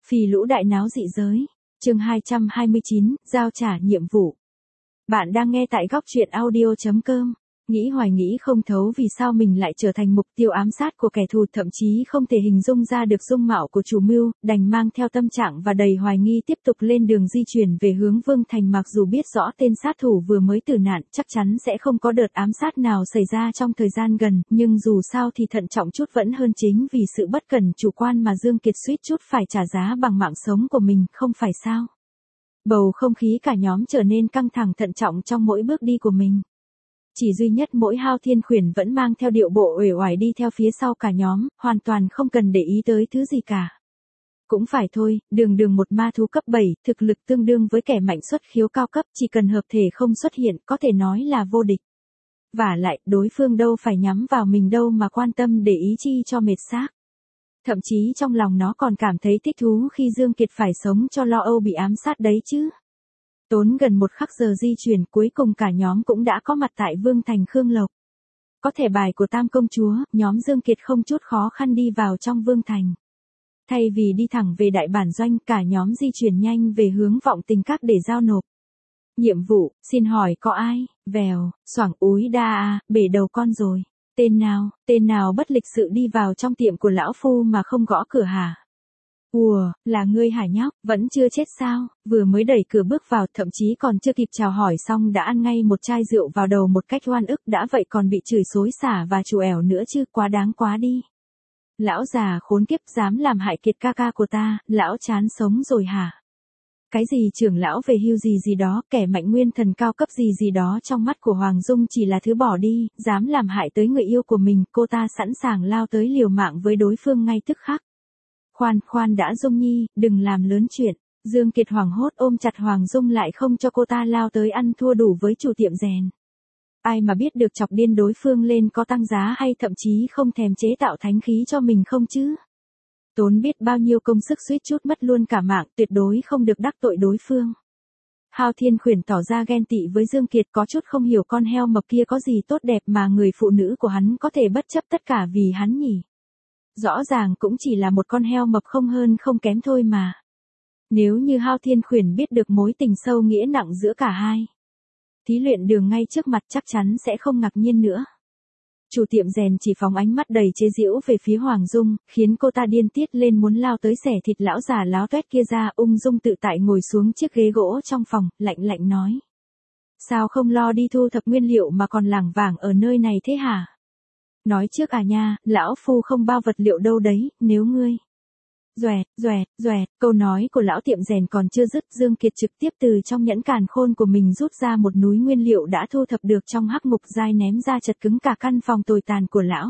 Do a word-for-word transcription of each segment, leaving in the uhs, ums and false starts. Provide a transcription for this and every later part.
Phì lũ đại náo dị giới. Chương hai trăm hai mươi chín, giao trả nhiệm vụ. Bạn đang nghe tại góc truyện audio chấm com. Nghĩ hoài nghĩ không thấu vì sao mình lại trở thành mục tiêu ám sát của kẻ thù, thậm chí không thể hình dung ra được dung mạo của chủ mưu, đành mang theo tâm trạng và đầy hoài nghi tiếp tục lên đường di chuyển về hướng Vương Thành, mặc dù biết rõ tên sát thủ vừa mới tử nạn chắc chắn sẽ không có đợt ám sát nào xảy ra trong thời gian gần, nhưng dù sao thì thận trọng chút vẫn hơn, chính vì sự bất cẩn chủ quan mà Dương Kiệt suýt chút phải trả giá bằng mạng sống của mình, không phải sao? Bầu không khí cả nhóm trở nên căng thẳng thận trọng trong mỗi bước đi của mình. Chỉ duy nhất mỗi Hao Thiên Khuyển vẫn mang theo điệu bộ uể oải đi theo phía sau cả nhóm, hoàn toàn không cần để ý tới thứ gì cả. Cũng phải thôi, đường đường một ma thú cấp bảy, thực lực tương đương với kẻ mạnh xuất khiếu cao cấp, chỉ cần hợp thể không xuất hiện có thể nói là vô địch. Vả lại, đối phương đâu phải nhắm vào mình đâu mà quan tâm để ý chi cho mệt xác. Thậm chí trong lòng nó còn cảm thấy thích thú khi Dương Kiệt phải sống cho lo âu bị ám sát đấy chứ. Tốn gần một khắc giờ di chuyển, cuối cùng cả nhóm cũng đã có mặt tại Vương Thành Khương Lộc. Có thẻ bài của Tam Công Chúa, nhóm Dương Kiệt không chút khó khăn đi vào trong Vương Thành. Thay vì đi thẳng về đại bản doanh, cả nhóm di chuyển nhanh về hướng Vọng Tình Các để giao nộp. Nhiệm vụ, xin hỏi có ai? Vèo, xoảng úi đa à, bể đầu con rồi. Tên nào, tên nào bất lịch sự đi vào trong tiệm của lão phu mà không gõ cửa hả? Ùa, là ngươi hả nhóc, vẫn chưa chết sao? Vừa mới đẩy cửa bước vào, thậm chí còn chưa kịp chào hỏi xong đã ăn ngay một chai rượu vào đầu một cách oan ức, đã vậy còn bị chửi xối xả và trù ẻo nữa chứ, quá đáng quá đi. Lão già khốn kiếp, dám làm hại Kiệt ca ca của ta, lão chán sống rồi hả? Cái gì trưởng lão về hưu gì gì đó, kẻ mạnh nguyên thần cao cấp gì gì đó trong mắt của Hoàng Dung chỉ là thứ bỏ đi, dám làm hại tới người yêu của mình, cô ta sẵn sàng lao tới liều mạng với đối phương ngay tức khắc. Khoan, khoan đã Dung Nhi, đừng làm lớn chuyện. Dương Kiệt hoảng hốt ôm chặt Hoàng Dung lại không cho cô ta lao tới ăn thua đủ với chủ tiệm rèn. Ai mà biết được chọc điên đối phương lên có tăng giá hay thậm chí không thèm chế tạo thánh khí cho mình không chứ. Tốn biết bao nhiêu công sức suýt chút mất luôn cả mạng, tuyệt đối không được đắc tội đối phương. Hao Thiên Khuyển tỏ ra ghen tị với Dương Kiệt, có chút không hiểu con heo mập kia có gì tốt đẹp mà người phụ nữ của hắn có thể bất chấp tất cả vì hắn nhỉ. Rõ ràng cũng chỉ là một con heo mập không hơn không kém thôi mà. Nếu như Hao Thiên Khuyển biết được mối tình sâu nghĩa nặng giữa cả hai, thí luyện đường ngay trước mặt chắc chắn sẽ không ngạc nhiên nữa. Chủ tiệm rèn chỉ phóng ánh mắt đầy chế giễu về phía Hoàng Dung, khiến cô ta điên tiết lên muốn lao tới xẻ thịt lão già láo toét kia ra. Ung dung tự tại ngồi xuống chiếc ghế gỗ trong phòng, lạnh lạnh nói. Sao không lo đi thu thập nguyên liệu mà còn lảng vảng ở nơi này thế hả? Nói trước à nha, lão phu không bao vật liệu đâu đấy, nếu ngươi... Doẹt, doẹt, doẹt, câu nói của lão tiệm rèn còn chưa dứt, Dương Kiệt trực tiếp từ trong nhẫn càn khôn của mình rút ra một núi nguyên liệu đã thu thập được trong hắc ngục giai ném ra chật cứng cả căn phòng tồi tàn của lão.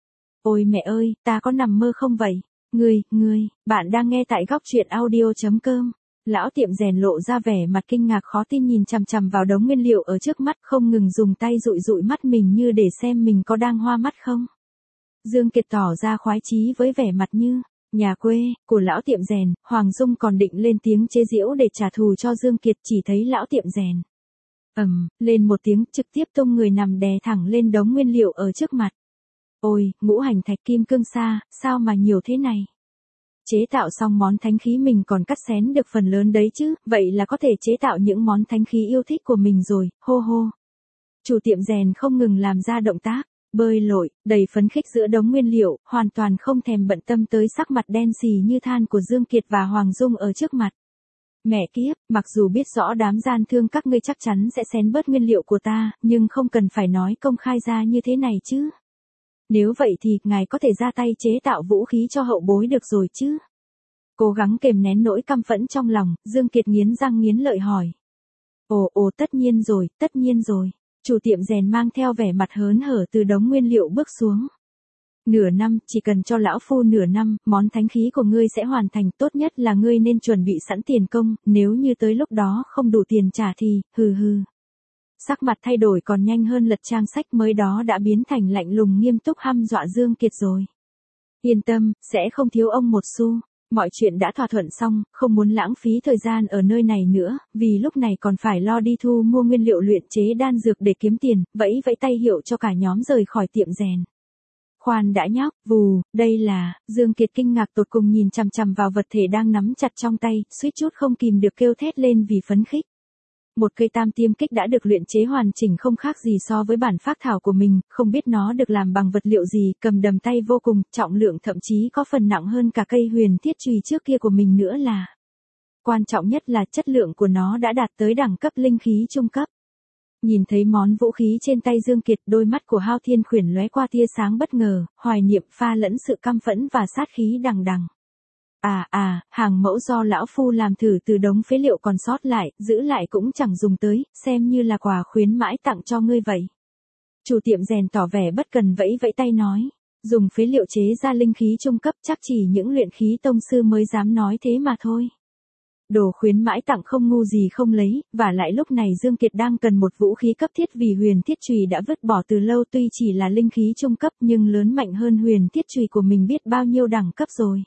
Ôi mẹ ơi, ta có nằm mơ không vậy? Ngươi, ngươi, bạn đang nghe tại góc truyện audio chấm com. Lão tiệm rèn lộ ra vẻ mặt kinh ngạc khó tin nhìn chằm chằm vào đống nguyên liệu ở trước mắt, không ngừng dùng tay dụi dụi mắt mình như để xem mình có đang hoa mắt không. Dương Kiệt tỏ ra khoái chí với vẻ mặt như nhà quê của lão tiệm rèn. Hoàng Dung còn định lên tiếng chế giễu để trả thù cho Dương Kiệt, chỉ thấy lão tiệm rèn ầm um, lên một tiếng, trực tiếp tung người nằm đè thẳng lên đống nguyên liệu ở trước mặt. Ôi, ngũ hành thạch kim cương sa, sao mà nhiều thế này? Chế tạo xong món thánh khí mình còn cắt xén được phần lớn đấy chứ, vậy là có thể chế tạo những món thánh khí yêu thích của mình rồi, hô hô. Chủ tiệm rèn không ngừng làm ra động tác bơi lội, đầy phấn khích giữa đống nguyên liệu, hoàn toàn không thèm bận tâm tới sắc mặt đen xì như than của Dương Kiệt và Hoàng Dung ở trước mặt. Mẹ kiếp, mặc dù biết rõ đám gian thương các ngươi chắc chắn sẽ xén bớt nguyên liệu của ta, nhưng không cần phải nói công khai ra như thế này chứ. Nếu vậy thì, ngài có thể ra tay chế tạo vũ khí cho hậu bối được rồi chứ. Cố gắng kềm nén nỗi căm phẫn trong lòng, Dương Kiệt nghiến răng nghiến lợi hỏi. Ồ ồ tất nhiên rồi, tất nhiên rồi. Chủ tiệm rèn mang theo vẻ mặt hớn hở từ đống nguyên liệu bước xuống. Nửa năm, chỉ cần cho lão phu nửa năm, món thánh khí của ngươi sẽ hoàn thành, tốt nhất là ngươi nên chuẩn bị sẵn tiền công, nếu như tới lúc đó không đủ tiền trả thì, hừ hừ. Sắc mặt thay đổi còn nhanh hơn lật trang sách mới đó đã biến thành lạnh lùng nghiêm túc hăm dọa Dương Kiệt rồi. Yên tâm, sẽ không thiếu ông một xu. Mọi chuyện đã thỏa thuận xong, không muốn lãng phí thời gian ở nơi này nữa, vì lúc này còn phải lo đi thu mua nguyên liệu luyện chế đan dược để kiếm tiền, vẫy vẫy tay hiệu cho cả nhóm rời khỏi tiệm rèn. Khoan đã nhóc, vù, đây là, Dương Kiệt kinh ngạc tột cùng nhìn chằm chằm vào vật thể đang nắm chặt trong tay, suýt chút không kìm được kêu thét lên vì phấn khích. Một cây tam tiêm kích đã được luyện chế hoàn chỉnh không khác gì so với bản phác thảo của mình, không biết nó được làm bằng vật liệu gì, cầm đầm tay vô cùng, trọng lượng thậm chí có phần nặng hơn cả cây huyền thiết chùy trước kia của mình nữa là. Quan trọng nhất là chất lượng của nó đã đạt tới đẳng cấp linh khí trung cấp. Nhìn thấy món vũ khí trên tay Dương Kiệt, đôi mắt của Hao Thiên Khuyển lóe qua tia sáng bất ngờ, hoài niệm pha lẫn sự căm phẫn và sát khí đằng đằng. À à, hàng mẫu do lão phu làm thử từ đống phế liệu còn sót lại, giữ lại cũng chẳng dùng tới, xem như là quà khuyến mãi tặng cho ngươi vậy. Chủ tiệm rèn tỏ vẻ bất cần vẫy vẫy tay nói, dùng phế liệu chế ra linh khí trung cấp chắc chỉ những luyện khí tông sư mới dám nói thế mà thôi. Đồ khuyến mãi tặng không ngu gì không lấy, và lại lúc này Dương Kiệt đang cần một vũ khí cấp thiết vì huyền thiết chùy đã vứt bỏ từ lâu, tuy chỉ là linh khí trung cấp nhưng lớn mạnh hơn huyền thiết chùy của mình biết bao nhiêu đẳng cấp rồi.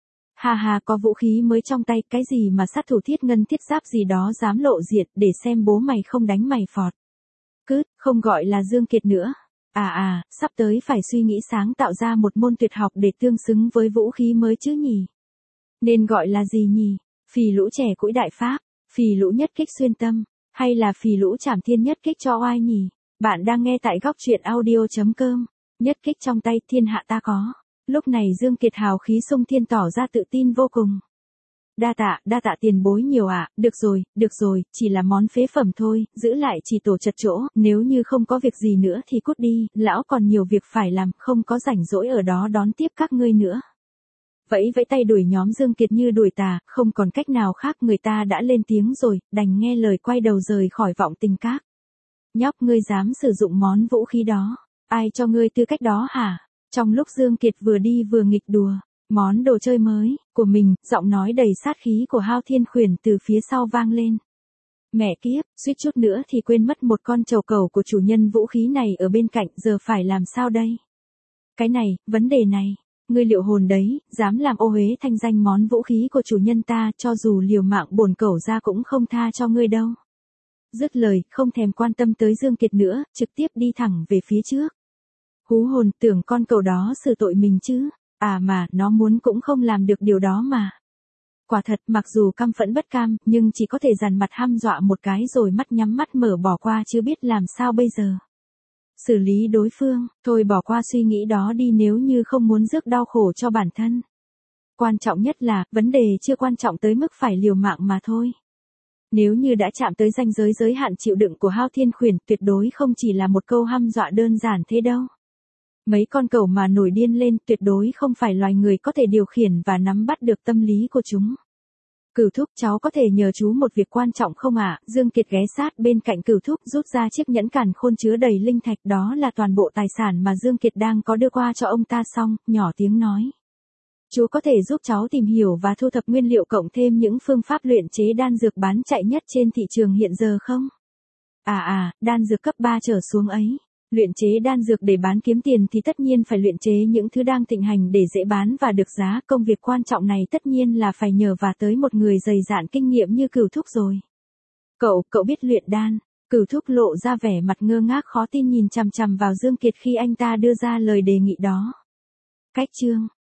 Hà hà, có vũ khí mới trong tay, cái gì mà sát thủ thiết ngân thiết giáp gì đó dám lộ diện, để xem bố mày không đánh mày phọt. Cứ, không gọi là Dương Kiệt nữa. À à, sắp tới phải suy nghĩ sáng tạo ra một môn tuyệt học để tương xứng với vũ khí mới chứ nhỉ. Nên gọi là gì nhỉ? Phì lũ trẻ cũi đại pháp, phì lũ nhất kích xuyên tâm, hay là phì lũ trảm thiên nhất kích cho oai nhỉ? Bạn đang nghe tại góc truyện audio chấm com. Nhất kích trong tay thiên hạ ta có. Lúc này Dương Kiệt hào khí sung thiên tỏ ra tự tin vô cùng. Đa tạ, đa tạ tiền bối nhiều ạ, à. Được rồi, được rồi, chỉ là món phế phẩm thôi, giữ lại chỉ tổ chật chỗ, nếu như không có việc gì nữa thì cút đi, lão còn nhiều việc phải làm, không có rảnh rỗi ở đó đón tiếp các ngươi nữa. Vẫy vẫy tay đuổi nhóm Dương Kiệt như đuổi tà, không còn cách nào khác, người ta đã lên tiếng rồi, đành nghe lời quay đầu rời khỏi vọng tình các. Nhóc, ngươi dám sử dụng món vũ khí đó, ai cho ngươi tư cách đó hả? Trong lúc Dương Kiệt vừa đi vừa nghịch đùa, món đồ chơi mới của mình, giọng nói đầy sát khí của Hao Thiên Khuyển từ phía sau vang lên. Mẹ kiếp, suýt chút nữa thì quên mất một con trầu cẩu của chủ nhân vũ khí này ở bên cạnh, giờ phải làm sao đây? Cái này, vấn đề này, ngươi liệu hồn đấy, dám làm ô uế thanh danh món vũ khí của chủ nhân ta, cho dù liều mạng bổn cẩu ra cũng không tha cho ngươi đâu. Dứt lời, không thèm quan tâm tới Dương Kiệt nữa, trực tiếp đi thẳng về phía trước. Hú hồn, tưởng con cẩu đó xử tội mình chứ, à mà, nó muốn cũng không làm được điều đó mà. Quả thật, mặc dù căm phẫn bất cam, nhưng chỉ có thể dằn mặt hăm dọa một cái rồi mắt nhắm mắt mở bỏ qua chứ biết làm sao bây giờ. Xử lý đối phương, thôi bỏ qua suy nghĩ đó đi nếu như không muốn rước đau khổ cho bản thân. Quan trọng nhất là, vấn đề chưa quan trọng tới mức phải liều mạng mà thôi. Nếu như đã chạm tới ranh giới giới hạn chịu đựng của Hao Thiên Khuyển, tuyệt đối không chỉ là một câu hăm dọa đơn giản thế đâu. Mấy con cẩu mà nổi điên lên tuyệt đối không phải loài người có thể điều khiển và nắm bắt được tâm lý của chúng. Cửu thúc, cháu có thể nhờ chú một việc quan trọng không ạ? À? Dương Kiệt ghé sát bên cạnh Cửu thúc, rút ra chiếc nhẫn càn khôn chứa đầy linh thạch, đó là toàn bộ tài sản mà Dương Kiệt đang có đưa qua cho ông ta, xong, nhỏ tiếng nói. Chú có thể giúp cháu tìm hiểu và thu thập nguyên liệu cộng thêm những phương pháp luyện chế đan dược bán chạy nhất trên thị trường hiện giờ không? À à, đan dược cấp ba trở xuống ấy. Luyện chế đan dược để bán kiếm tiền thì tất nhiên phải luyện chế những thứ đang thịnh hành để dễ bán và được giá, công việc quan trọng này tất nhiên là phải nhờ và tới một người dày dạn kinh nghiệm như Cửu thúc rồi. Cậu, cậu biết luyện đan? Cửu thúc lộ ra vẻ mặt ngơ ngác khó tin nhìn chằm chằm vào Dương Kiệt khi anh ta đưa ra lời đề nghị đó. Cách chương